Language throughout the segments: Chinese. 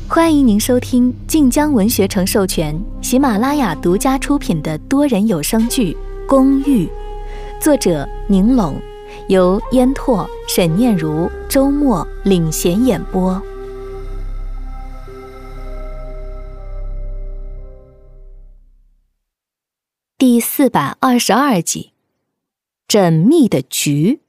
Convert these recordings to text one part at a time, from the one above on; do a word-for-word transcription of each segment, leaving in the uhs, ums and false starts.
欢迎您收听晋江文学城授权、喜马拉雅独家出品的多人有声剧《公寓》，作者宁拢，由烟拓、沈念如、周末领衔演播。第四百二十二集，缜密的局。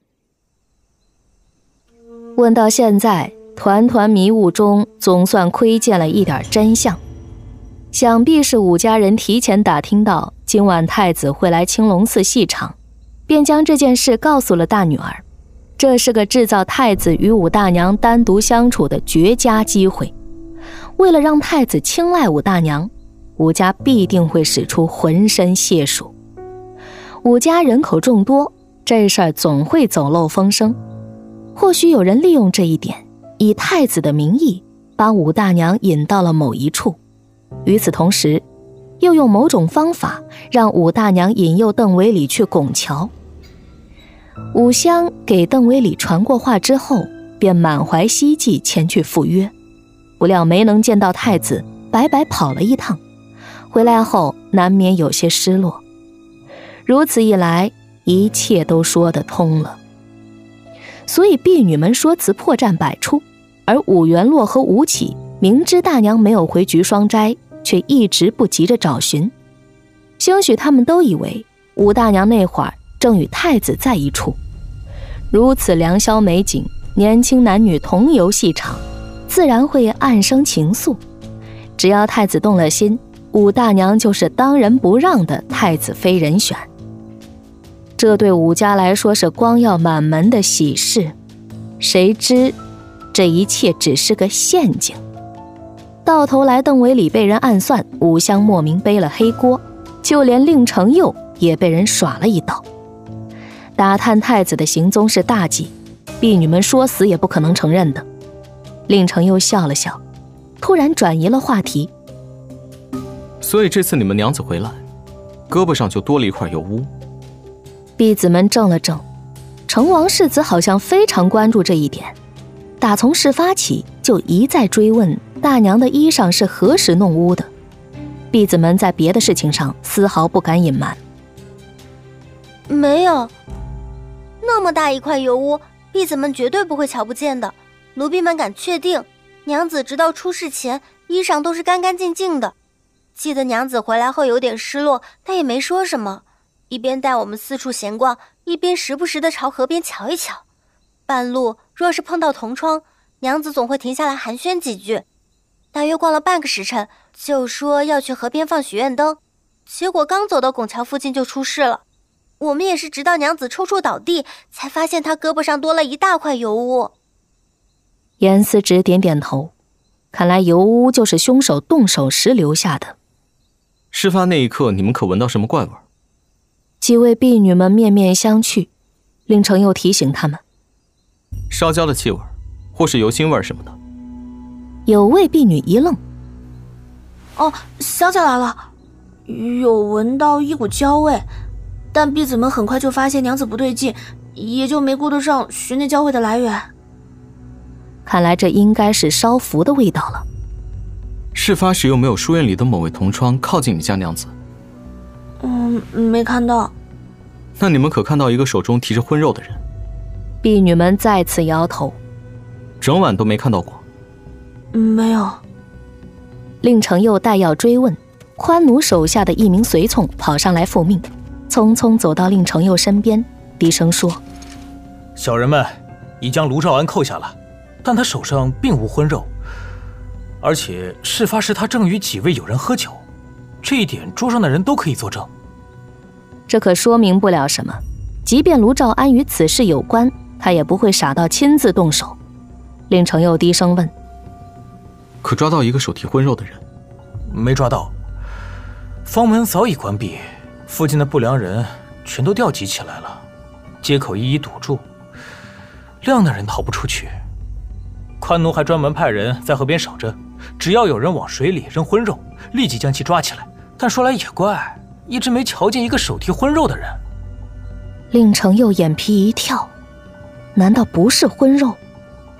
问到现在，团团迷雾中总算窥见了一点真相，想必是武家人提前打听到今晚太子会来青龙寺戏场，便将这件事告诉了大女儿。这是个制造太子与武大娘单独相处的绝佳机会。为了让太子青睐武大娘，武家必定会使出浑身解数。武家人口众多，这事儿总会走漏风声。或许有人利用这一点，以太子的名义把武大娘引到了某一处，与此同时又用某种方法让武大娘引诱邓维礼去拱桥。武香给邓维礼传过话之后，便满怀希冀前去赴约，不料没能见到太子，白白跑了一趟，回来后难免有些失落。如此一来，一切都说得通了。所以婢女们说辞破绽百出，而武元洛和吴起明知大娘没有回菊霜斋，却一直不急着找寻。兴许他们都以为武大娘那会儿正与太子在一处。如此良宵美景，年轻男女同游戏场，自然会暗生情愫。只要太子动了心，武大娘就是当仁不让的太子妃人选。这对武家来说是光耀满门的喜事，谁知这一切只是个陷阱。到头来邓维礼被人暗算，武香莫名背了黑锅，就连令承佑也被人耍了一刀。打探太子的行踪是大忌，婢女们说死也不可能承认的。令承佑笑了笑，突然转移了话题。 所以这次你们娘子回来，胳膊上就多了一块油污。 婢子们怔了怔，成王世子好像非常关注这一点，打从事发起就一再追问大娘的衣裳是何时弄污的。婢子们在别的事情上丝毫不敢隐瞒。 没有，那么大一块油污，婢子们绝对不会瞧不见的。奴婢们敢确定，娘子直到出事前衣裳都是干干净净的。记得娘子回来后有点失落，但也没说什么，一边带我们四处闲逛，一边时不时地朝河边瞧一瞧。半路若是碰到同窗，娘子总会停下来寒暄几句。大约逛了半个时辰，就说要去河边放许愿灯，结果刚走到拱桥附近就出事了。我们也是直到娘子抽搐倒地，才发现她胳膊上多了一大块油污。 严思直点点头，看来油污就是凶手动手时留下的。 事发那一刻，你们可闻到什么怪味？ 几位婢女们面面相觑，令承佑提醒他们： 烧焦的气味，或是油腥味什么的。 有位婢女一愣： 哦，想起来了，有闻到一股焦味，但婢子们很快就发现娘子不对劲，也就没顾得上寻那焦味的来源。 看来这应该是烧符的味道了。 事发时有没有书院里的某位同窗靠近你家娘子？ 嗯，没看到。 那你们可看到一个手中提着荤肉的人？ 婢女们再次摇头。 整晚都没看到过？ 没有。 令承佑待要追问，宽奴手下的一名随从跑上来复命，匆匆走到令承佑身边，低声说： 小人们已将卢兆安扣下了，但他手上并无荤肉，而且事发时他正与几位友人喝酒，这一点桌上的人都可以作证。 这可说明不了什么，即便卢兆安与此事有关，他也不会傻到亲自动手。令承佑低声问： 可抓到一个手提荤肉的人？ 没抓到，方门早已关闭，附近的不良人全都调集起来了，街口一一堵住，亮的人逃不出去。宽奴还专门派人在河边守着，只要有人往水里扔荤肉，立即将其抓起来。但说来也怪，一直没瞧见一个手提荤肉的人。 令承佑眼皮一跳，难道不是荤肉？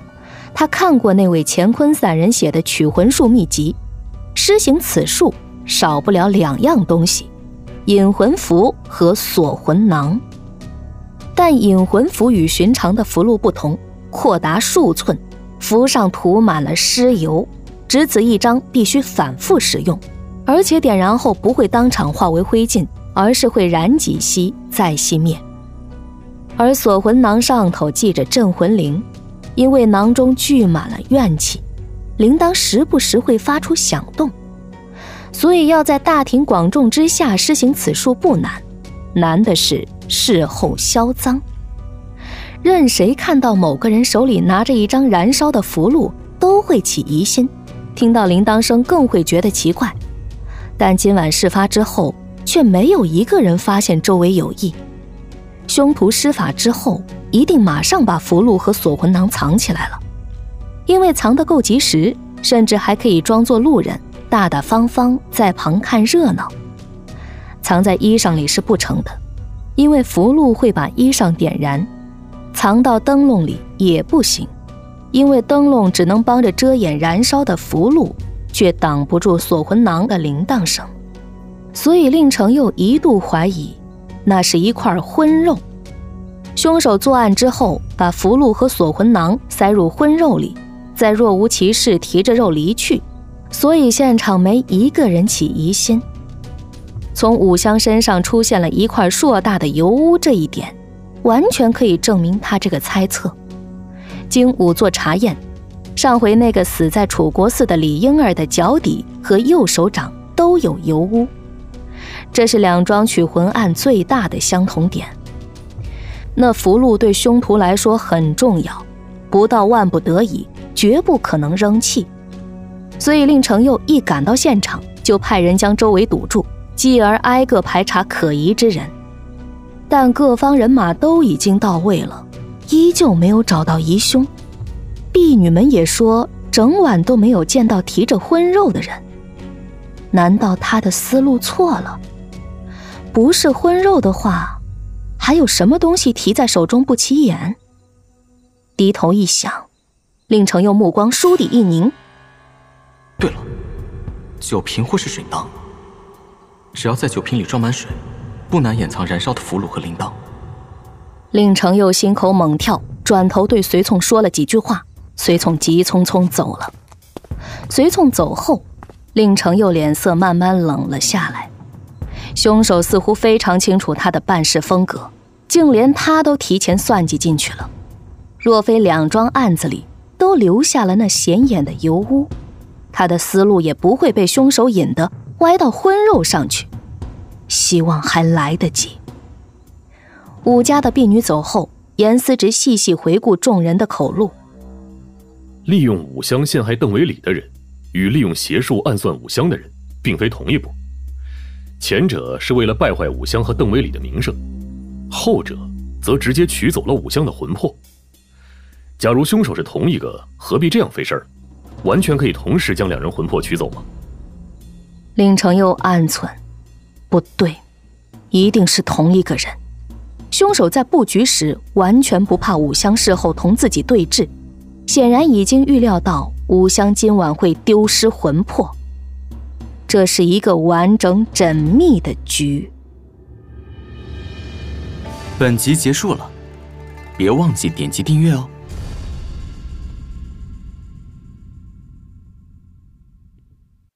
他看过那位乾坤散人写的取魂术秘籍，施行此术少不了两样东西，引魂符和锁魂囊。但引魂符与寻常的符箓不同，扩达数寸，符上涂满了尸油，只此一张，必须反复使用，而且点燃后不会当场化为灰烬，而是会燃几息再熄灭。而锁魂囊上头系着镇魂铃，因为囊中聚满了怨气，铃铛时不时会发出响动，所以要在大庭广众之下施行此术不难，难的是事后销赃。任谁看到某个人手里拿着一张燃烧的符箓，都会起疑心，听到铃铛声更会觉得奇怪。但今晚事发之后，却没有一个人发现周围有异。凶徒施法之后，一定马上把符箓和锁魂囊藏起来了，因为藏得够及时，甚至还可以装作路人，大大方方在旁看热闹。藏在衣裳里是不成的，因为符箓会把衣裳点燃；藏到灯笼里也不行，因为灯笼只能帮着遮掩燃烧的符箓，却挡不住锁魂囊的铃铛声。所以令程又一度怀疑那是一块荤肉。凶手作案之后，把符箓和锁魂囊塞入荤肉里，再若无其事提着肉离去，所以现场没一个人起疑心。从武香身上出现了一块硕大的油污这一点，完全可以证明他这个猜测。经仵作查验，上回那个死在楚国寺的李婴儿的脚底和右手掌都有油污，这是两桩取魂案最大的相同点。那符箓对凶徒来说很重要，不到万不得已，绝不可能扔弃。所以令程佑一赶到现场，就派人将周围堵住，继而挨个排查可疑之人。但各方人马都已经到位了，依旧没有找到疑凶。婢女们也说，整晚都没有见到提着荤肉的人。难道他的思路错了？不是荤肉的话，还有什么东西提在手中不起眼？低头一想，令程佑目光倏地一凝。 对了，酒瓶或是水囊，只要在酒瓶里装满水，不难掩藏燃烧的符箓和铃铛。 令程佑心口猛跳，转头对随从说了几句话，随从急匆匆走了。随从走后，令程佑脸色慢慢冷了下来。凶手似乎非常清楚他的办事风格，竟连他都提前算计进去了。若非两桩案子里都留下了那显眼的油污，他的思路也不会被凶手引得歪到荤肉上去。希望还来得及。武家的婢女走后，严思直细细回顾众人的口录。 利用武香陷害邓为礼的人，与利用邪术暗算武香的人，并非同一步。前者是为了败坏武香和邓为礼的名声，后者则直接取走了武香的魂魄。假如凶手是同一个，何必这样费事儿？完全可以同时将两人魂魄取走吗？ 令程佑暗忖，不对，一定是同一个人。凶手在布局时完全不怕武香事后同自己对峙，显然已经预料到武香今晚会丢失魂魄。这是一个完整缜密的局。 本集结束了，别忘记点击订阅哦。